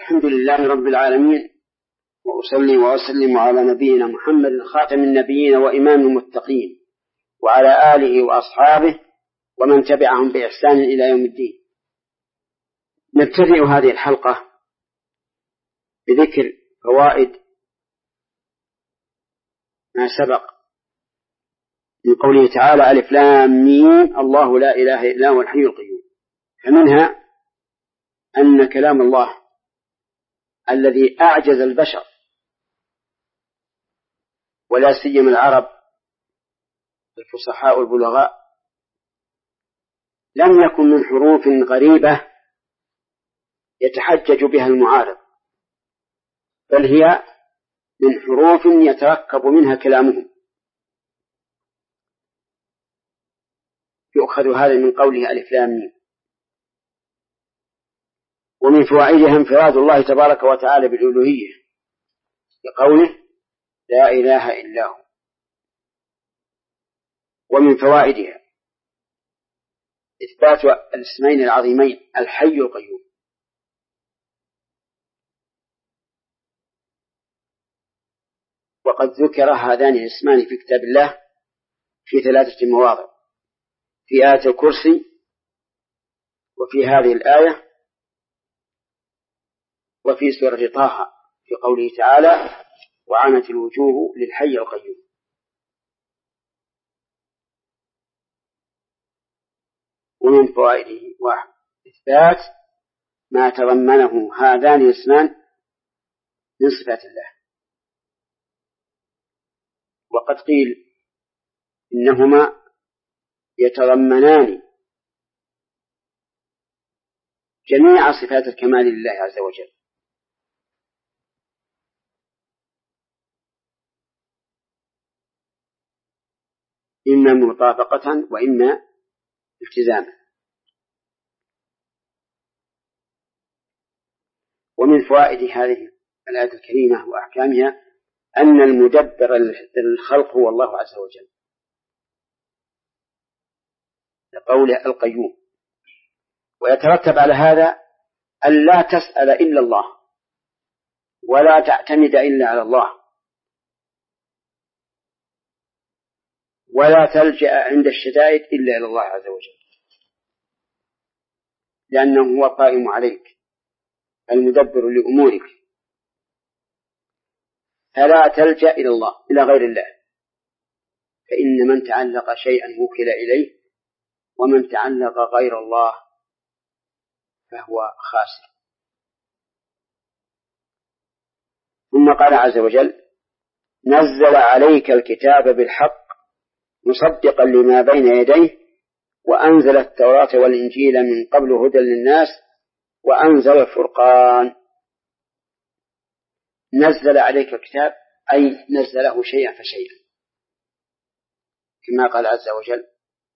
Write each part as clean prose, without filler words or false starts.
الحمد لله رب العالمين، وأصلي وأسلم على نبينا محمد خاتم النبيين وإمام المتقين، وعلى آله وأصحابه ومن تبعهم بإحسان إلى يوم الدين. نبتدئ هذه الحلقة بذكر فوائد ما سبق من قوله تعالى: ألف لام ميم الله لا إله إلا هو الحي القيوم. فمنها أن كلام الله الذي أعجز البشر ولا سيما العرب الفصحاء البلغاء لم يكن من حروف غريبة يتحجج بها المعارض، بل هي من حروف يتركب منها كلامهم. يؤخذ هذا من قوله ألف لام ميم. ومن فوائدها انفراد الله تبارك وتعالى بالألوهية بقوله لا إله إلا هو. ومن فوائدها إثبات الاسمين العظيمين الحي القيوم. وقد ذكر هذان الاسمان في كتاب الله في 3 مواضع: في آية الكرسي، وفي هذه الآية، وفي سورة طه في قوله تعالى: وعنت الوجوه للحي القيوم. ومن فوائده: 1. إثبات ما تضمنه هذان الاسمان من صفات الله. وقد قيل إنهما يتضمنان جميع صفات الكمال لله عز وجل، إما مطابقة وإما التزاما. ومن فوائد هذه الآية الكريمة وأحكامها أن المدبر الخلق هو الله عز وجل، لقوله القيوم. ويترتب على هذا أن لا تسأل إلا الله، ولا تعتمد إلا على الله، ولا تلجأ عند الشدائد إلا إلى الله عز وجل، لأنه هو قائم عليك المدبر لأمورك. فلا تلجأ إلى الله إلى غير الله، فإن من تعلق شيئا وكل إليه، ومن تعلق غير الله فهو خاسر. ثم قال عز وجل: نزل عليك الكتاب بالحق مصدقا لما بين يديه وأنزل التوراة والإنجيل من قبل هدى للناس وأنزل الفرقان. نزل عليك الكتاب أي نزله شيئا فشيئا، كما قال عز وجل: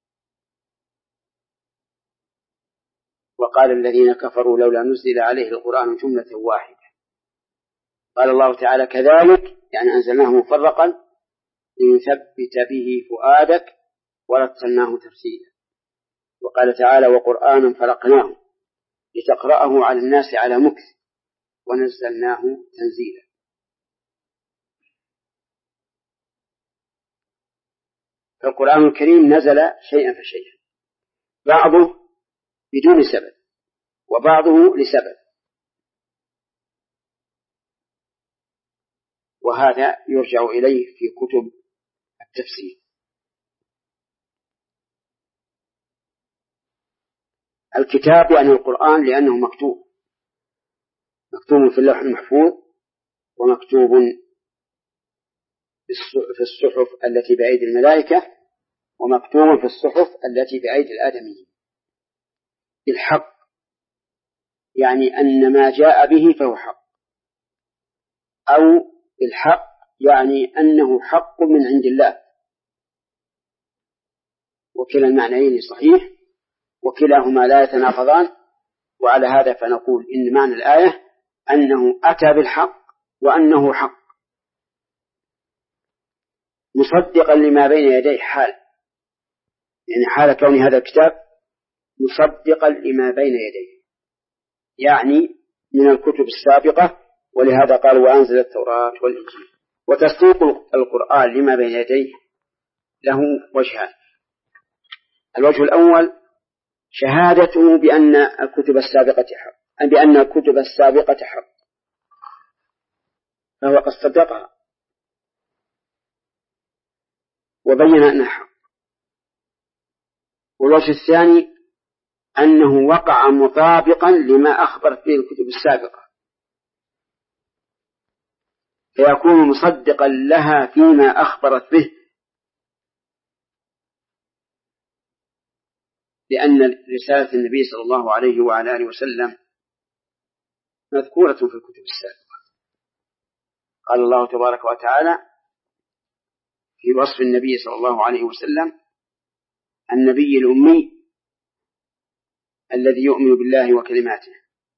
وقال الذين كفروا لولا نزل عليه القرآن جملة واحدة. قال الله تعالى: كذلك يعني أنزلناه مفرقا لنثبت به فؤادك ورتلناه ترتيلا. وقال تعالى: وقرآنا فرقناه لتقرأه على الناس على مكث ونزلناه تنزيلا. فالقرآن الكريم نزل شيئا فشيئا، بعضه بدون سبب وبعضه لسبب، وهذا يرجع إليه في كتب التفسير. الكتاب يعني القرآن، لأنه مكتوب في اللوح المحفوظ، ومكتوب في الصحف التي بأيدي الملائكة، ومكتوب في الصحف التي بأيدي الآدميين. الحق يعني أن ما جاء به فهو حق، أو الحق يعني أنه حق من عند الله، وكلا المعنيين صحيح وكلاهما لا يتناقضان. وعلى هذا فنقول إن معنى الآية أنه أتى بالحق وأنه حق، مصدقا لما بين يديه، حال يعني حال كون هذا الكتاب مصدقا لما بين يديه، يعني من الكتب السابقة، ولهذا قال وأنزل التوراة والإنجيل. وتصديق القرآن لما بين يديه له وجهان. الوجه الأول شهادته بأن الكتب السابقة حق، فهو قد صدقها وبين أنها حق. والوجه الثاني أنه وقع مطابقا لما أخبرت به الكتب السابقة، فيكون مصدقا لها فيما أخبرت به، لأن رسالة النبي صلى الله عليه وعلى آله وسلم مذكورة في الكتب السابقة. قال الله تبارك وتعالى في وصف النبي صلى الله عليه وسلم: النبي الأمي الذي يؤمن بالله وكلماته.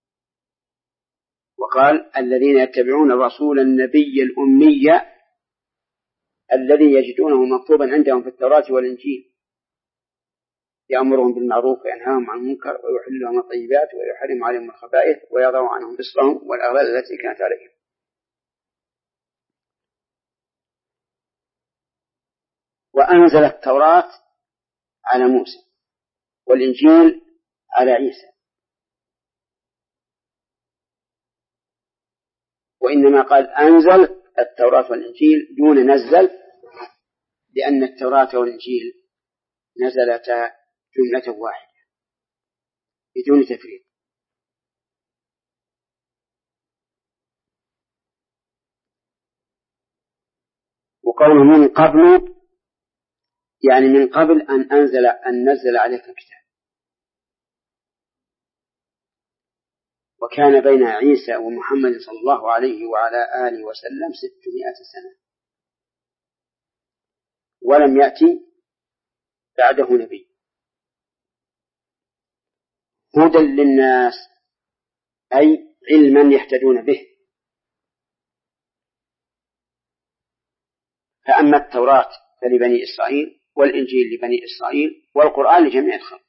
وقال: الذين يتبعون الرسول النبي الأمي الذي يجدونه مكتوبا عندهم في التوراة والإنجيل يأمرهم بالمعروف وينهاهم عن المنكر ويحل لهم الطيبات ويحرم عليهم الخبائث ويضع عنهم إصرهم والأغلال التي كانت عليهم. وأنزل التوراة على موسى والإنجيل على عيسى، وإنما قال أنزل التوراة والإنجيل دون نزل، لأن التوراة والإنجيل نزلتا جملة واحدة بدون تفريق. وقوله من قبل يعني من قبل أن نزل عليك الكتاب. وكان بين عيسى ومحمد صلى الله عليه وعلى آله وسلم 600 سنة، ولم يأتي بعده نبي. هدى للناس أي علما يهتدون به. فأما التوراة فلبني إسرائيل، والإنجيل لبني إسرائيل، والقرآن لجميع الخلق.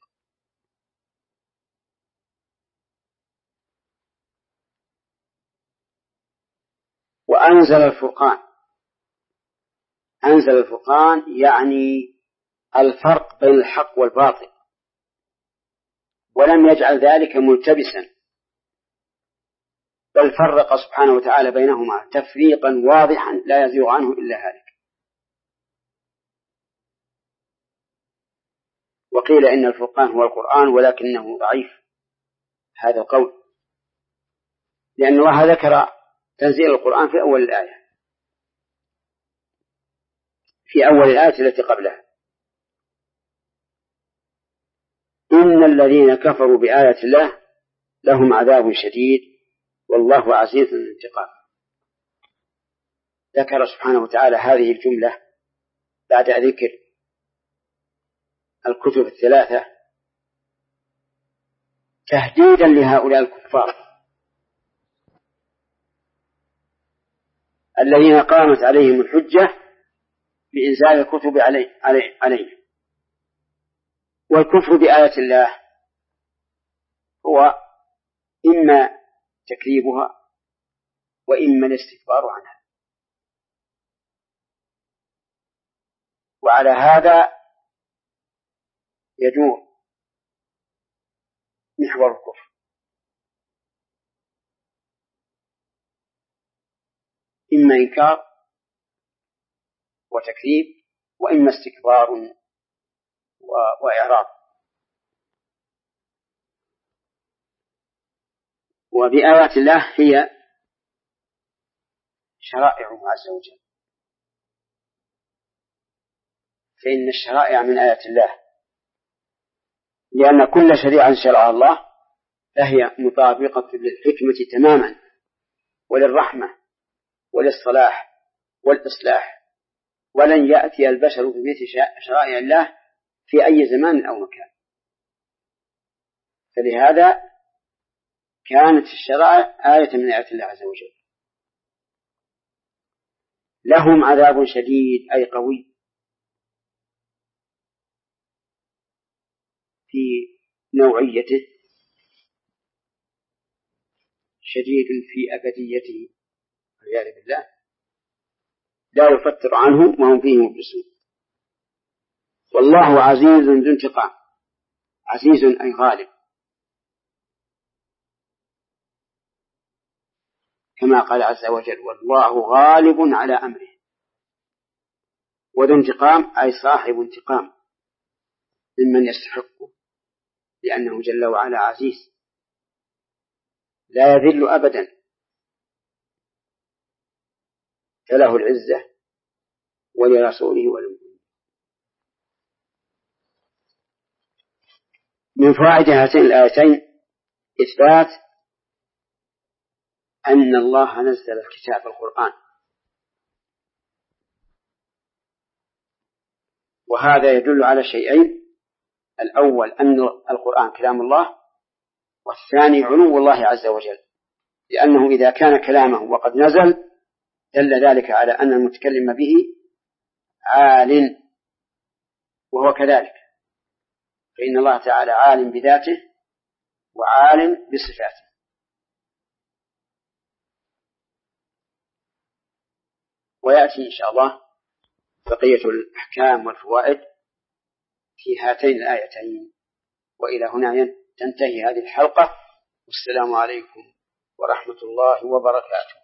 وأنزل الفرقان. أنزل الفرقان يعني الفرق بين الحق والباطل، ولم يجعل ذلك ملتبسا، بل فرق سبحانه وتعالى بينهما تفريقا واضحا لا يزيغ عنه إلا هالك. وقيل إن الفرقان هو القرآن ولكنه ضعيف هذا القول، لأن الله ذكر تنزيل القرآن في أول الآية، في أول الآية التي قبلها: إن الذين كفروا بآيات الله لهم عذاب شديد والله عزيز ذو انتقام. ذكر سبحانه وتعالى هذه الجملة بعد ذكر الكتب الثلاثة تهديدا لهؤلاء الكفار الذين قامت عليهم الحجة بإنزال الكتب عليهم. والكفر بآيات الله هو إما تكذيبها وإما الاستكبار عنها. وعلى هذا يدور محور الكفر: إما إنكار وتكذيب، وإما استكبار وإعراض. وبآيات الله هي شرائعه عز وجل، فإن الشرائع من آيات الله، لأن كل شريعة شرعها الله فهي مطابقة للحكمة تماما وللرحمة وللصلاح والإصلاح، ولن يأتي البشر بمثل شرائع الله في أي زمان أو مكان. فلهذا كانت الشرائع آية من آيات الله عز وجل. لهم عذاب شديد أي قوي في نوعيته، شديد في أبديته والعياذ بالله لا يفتر عنه وهم فيه مبلسون. والله عزيز ذو انتقام، عزيز أي غالب، كما قال عز وجل والله غالب على أمره. وذو انتقام أي صاحب انتقام ممن يستحقه، لأنه جل وعلا عزيز لا يذل أبدا، فله العزة ولرسوله وللمؤمنين. من فوائد هاتين الآيتين إثبات أن الله نزل الكتاب القرآن، وهذا يدل على شيئين: الأول أن القرآن كلام الله، والثاني علو الله عز وجل، لأنه إذا كان كلامه وقد نزل دل ذلك على أن المتكلم به عال، وهو كذلك، فإن الله تعالى عالم بذاته وعالم بصفاته. ويأتي إن شاء الله بقية الأحكام والفوائد في هاتين الآيتين. وإلى هنا تنتهي هذه الحلقة، والسلام عليكم ورحمة الله وبركاته.